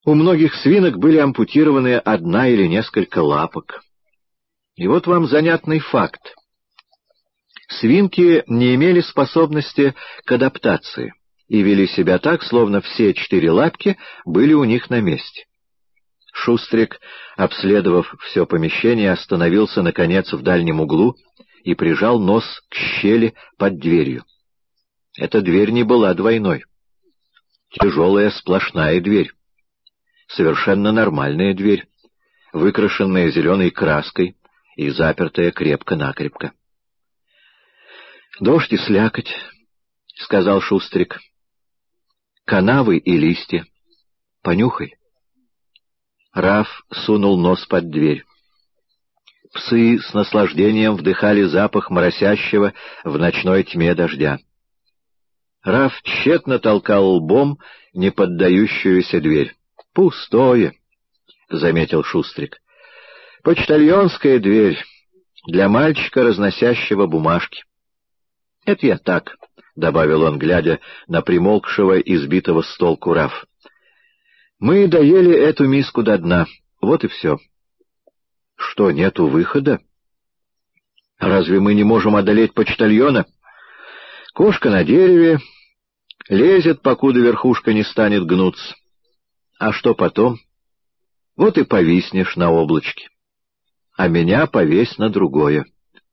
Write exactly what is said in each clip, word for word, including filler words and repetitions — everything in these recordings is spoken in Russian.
У многих свинок были ампутированы одна или несколько лапок. И вот вам занятный факт. Свинки не имели способности к адаптации и вели себя так, словно все четыре лапки были у них на месте. Шустрик, обследовав все помещение, остановился, наконец, в дальнем углу и прижал нос к щели под дверью. Эта дверь не была двойной. Тяжелая сплошная дверь. Совершенно нормальная дверь, выкрашенная зеленой краской и запертая крепко-накрепко. «Дождь и слякоть», — сказал Шустрик. «Канавы и листья. Понюхай». Раф сунул нос под дверь. Псы с наслаждением вдыхали запах моросящего в ночной тьме дождя. Раф тщетно толкал лбом неподдающуюся дверь. «Пустое», — заметил Шустрик. «Почтальонская дверь для мальчика, разносящего бумажки». «Это я так», — добавил он, глядя на примолкшего, избитого с толку Раф. «Мы доели эту миску до дна. Вот и все». «Что, нету выхода? Разве мы не можем одолеть почтальона? Кошка на дереве, лезет, покуда верхушка не станет гнуться. А что потом? Вот и повиснешь на облачке. А меня повесь на другое».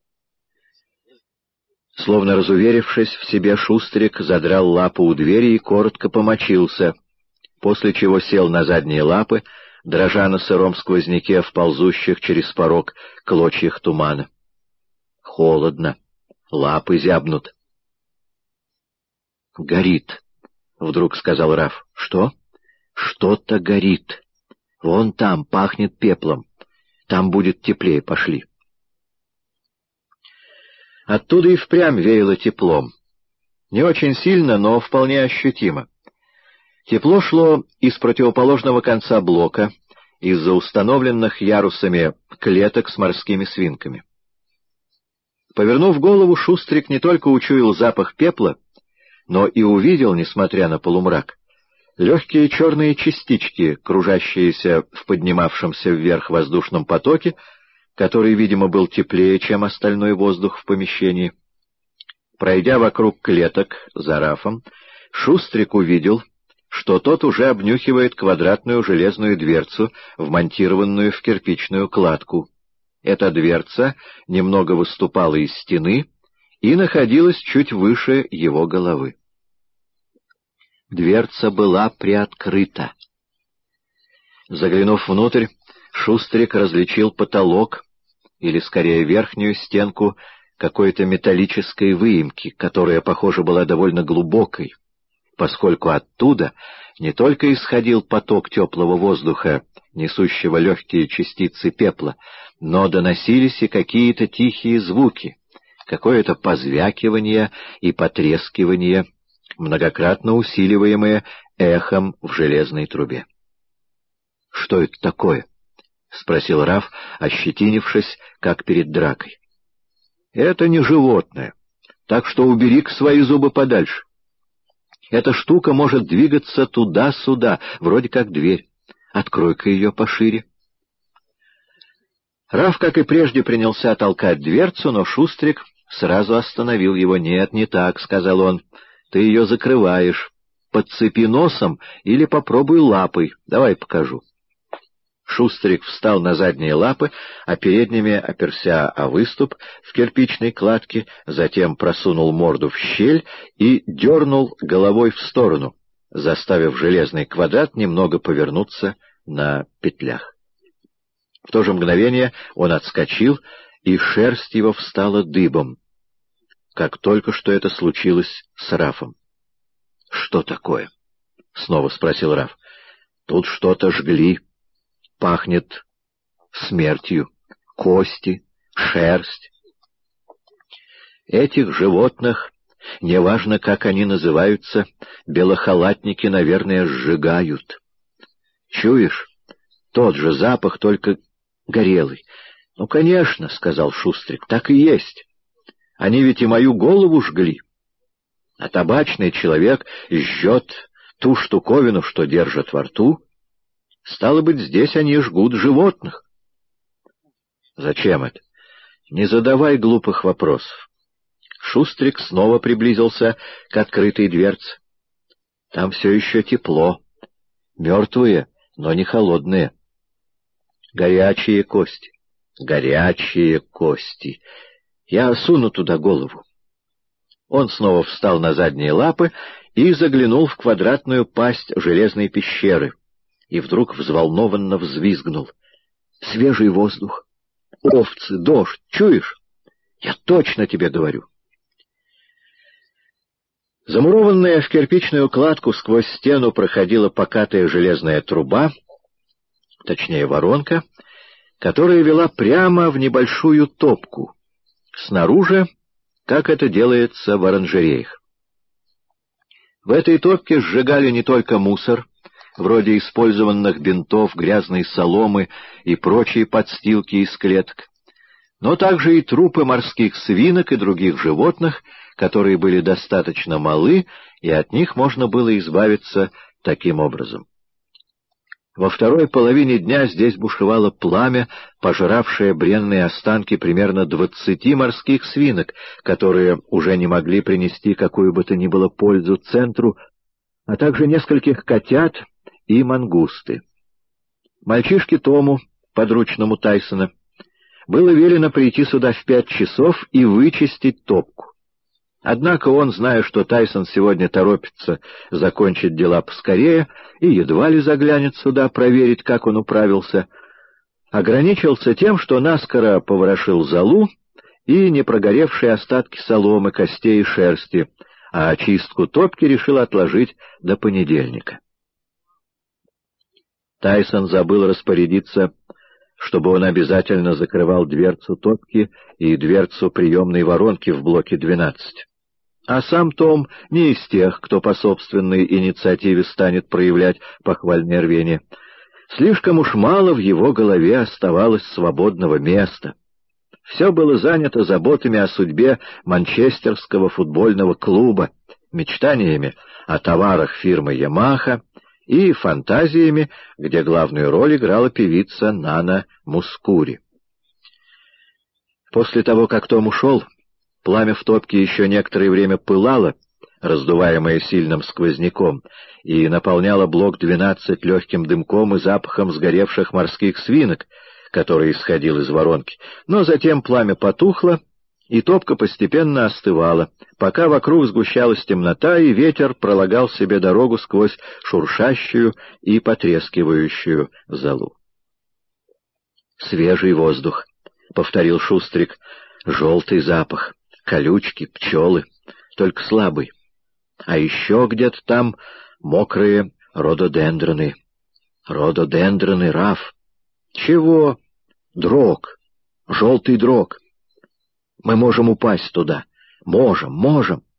Словно разуверившись в себе, Шустрик задрал лапу у двери и коротко помочился, после чего сел на задние лапы, дрожа на сыром сквозняке в ползущих через порог клочьях тумана. Холодно, лапы зябнут. «Горит», — вдруг сказал Раф. «Что?» «Что-то горит. Вон там пахнет пеплом. Там будет теплее, пошли». Оттуда и впрямь веяло теплом. Не очень сильно, но вполне ощутимо. Тепло шло из противоположного конца блока, из-за установленных ярусами клеток с морскими свинками. Повернув голову, Шустрик не только учуял запах пепла, но и увидел, несмотря на полумрак, легкие черные частички, кружащиеся в поднимавшемся вверх воздушном потоке, который, видимо, был теплее, чем остальной воздух в помещении. Пройдя вокруг клеток за Рафом, Шустрик увидел, что тот уже обнюхивает квадратную железную дверцу, вмонтированную в кирпичную кладку. Эта дверца немного выступала из стены и находилась чуть выше его головы. Дверца была приоткрыта. Заглянув внутрь, Шустрик различил потолок, или, скорее, верхнюю стенку какой-то металлической выемки, которая, похоже, была довольно глубокой, поскольку оттуда не только исходил поток теплого воздуха, несущего легкие частицы пепла, но доносились и какие-то тихие звуки, какое-то позвякивание и потрескивание, многократно усиливаемое эхом в железной трубе. «Что это такое?» — спросил Раф, ощетинившись, как перед дракой. «Это не животное, так что убери-ка свои зубы подальше. Эта штука может двигаться туда-сюда, вроде как дверь. Открой-ка ее пошире». Раф, как и прежде, принялся толкать дверцу, но Шустрик сразу остановил его. «Нет, не так», — сказал он. «Ты ее закрываешь. Подцепи носом или попробуй лапой. Давай покажу». Шустрик встал на задние лапы, а передними оперся о выступ в кирпичной кладке, затем просунул морду в щель и дернул головой в сторону, заставив железный квадрат немного повернуться на петлях. В то же мгновение он отскочил, и шерсть его встала дыбом, как только что это случилось с Рафом. «Что такое?» — снова спросил Раф. «Тут что-то жгли. Пахнет смертью. Кости, шерсть. Этих животных, неважно, как они называются, белохалатники, наверное, сжигают. Чуешь? Тот же запах, только горелый». «Ну, конечно», — сказал Шустрик, — «так и есть. Они ведь и мою голову жгли. А табачный человек жжет ту штуковину, что держит во рту, Стало быть, здесь они жгут животных. Зачем это? Не задавай глупых вопросов. Шустрик снова приблизился к открытой дверце. Там все еще тепло. Мертвые, но не холодные. Горячие кости. Горячие кости. Я суну туда голову. Он снова встал на задние лапы и заглянул в квадратную пасть железной пещеры. И вдруг взволнованно взвизгнул. Свежий воздух. Овцы, дождь, чуешь? Я точно тебе говорю. Замурованная в кирпичную кладку сквозь стену проходила покатая железная труба, точнее воронка, которая вела прямо в небольшую топку, снаружи, как это делается в оранжереях. В этой топке сжигали не только мусор, вроде использованных бинтов, грязной соломы и прочие подстилки из клеток, но также и трупы морских свинок и других животных, которые были достаточно малы, и от них можно было избавиться таким образом. Во второй половине дня здесь бушевало пламя, пожиравшее бренные останки примерно двадцати морских свинок, которые уже не могли принести какую бы то ни было пользу центру, а также нескольких котят и мангусты. Мальчишке Тому, подручному Тайсона, было велено прийти сюда в пять часов и вычистить топку. Однако он, зная, что Тайсон сегодня торопится закончить дела поскорее и едва ли заглянет сюда проверить, как он управился, ограничился тем, что наскоро поворошил золу и непрогоревшие остатки соломы, костей и шерсти, а очистку топки решил отложить до понедельника. Тайсон забыл распорядиться, чтобы он обязательно закрывал дверцу топки и дверцу приемной воронки в блоке двенадцать. А сам Том не из тех, кто по собственной инициативе станет проявлять похвальное рвение. Слишком уж мало в его голове оставалось свободного места. Все было занято заботами о судьбе Манчестерского футбольного клуба, мечтаниями о товарах фирмы «Ямаха» и фантазиями, где главную роль играла певица Нана Мускури. После того, как Том ушел, пламя в топке еще некоторое время пылало, раздуваемое сильным сквозняком, и наполняло блок двенадцать легким дымком и запахом сгоревших морских свинок, который исходил из воронки. Но затем пламя потухло, и топка постепенно остывала, пока вокруг сгущалась темнота, и ветер пролагал себе дорогу сквозь шуршащую и потрескивающую золу. «Свежий воздух», — повторил Шустрик, — «желтый запах, колючки, пчелы, только слабый. А еще где-то там мокрые рододендроны. Рододендроны, Раф. Чего? Дрог, желтый дрог. Мы можем упасть туда. Можем, можем.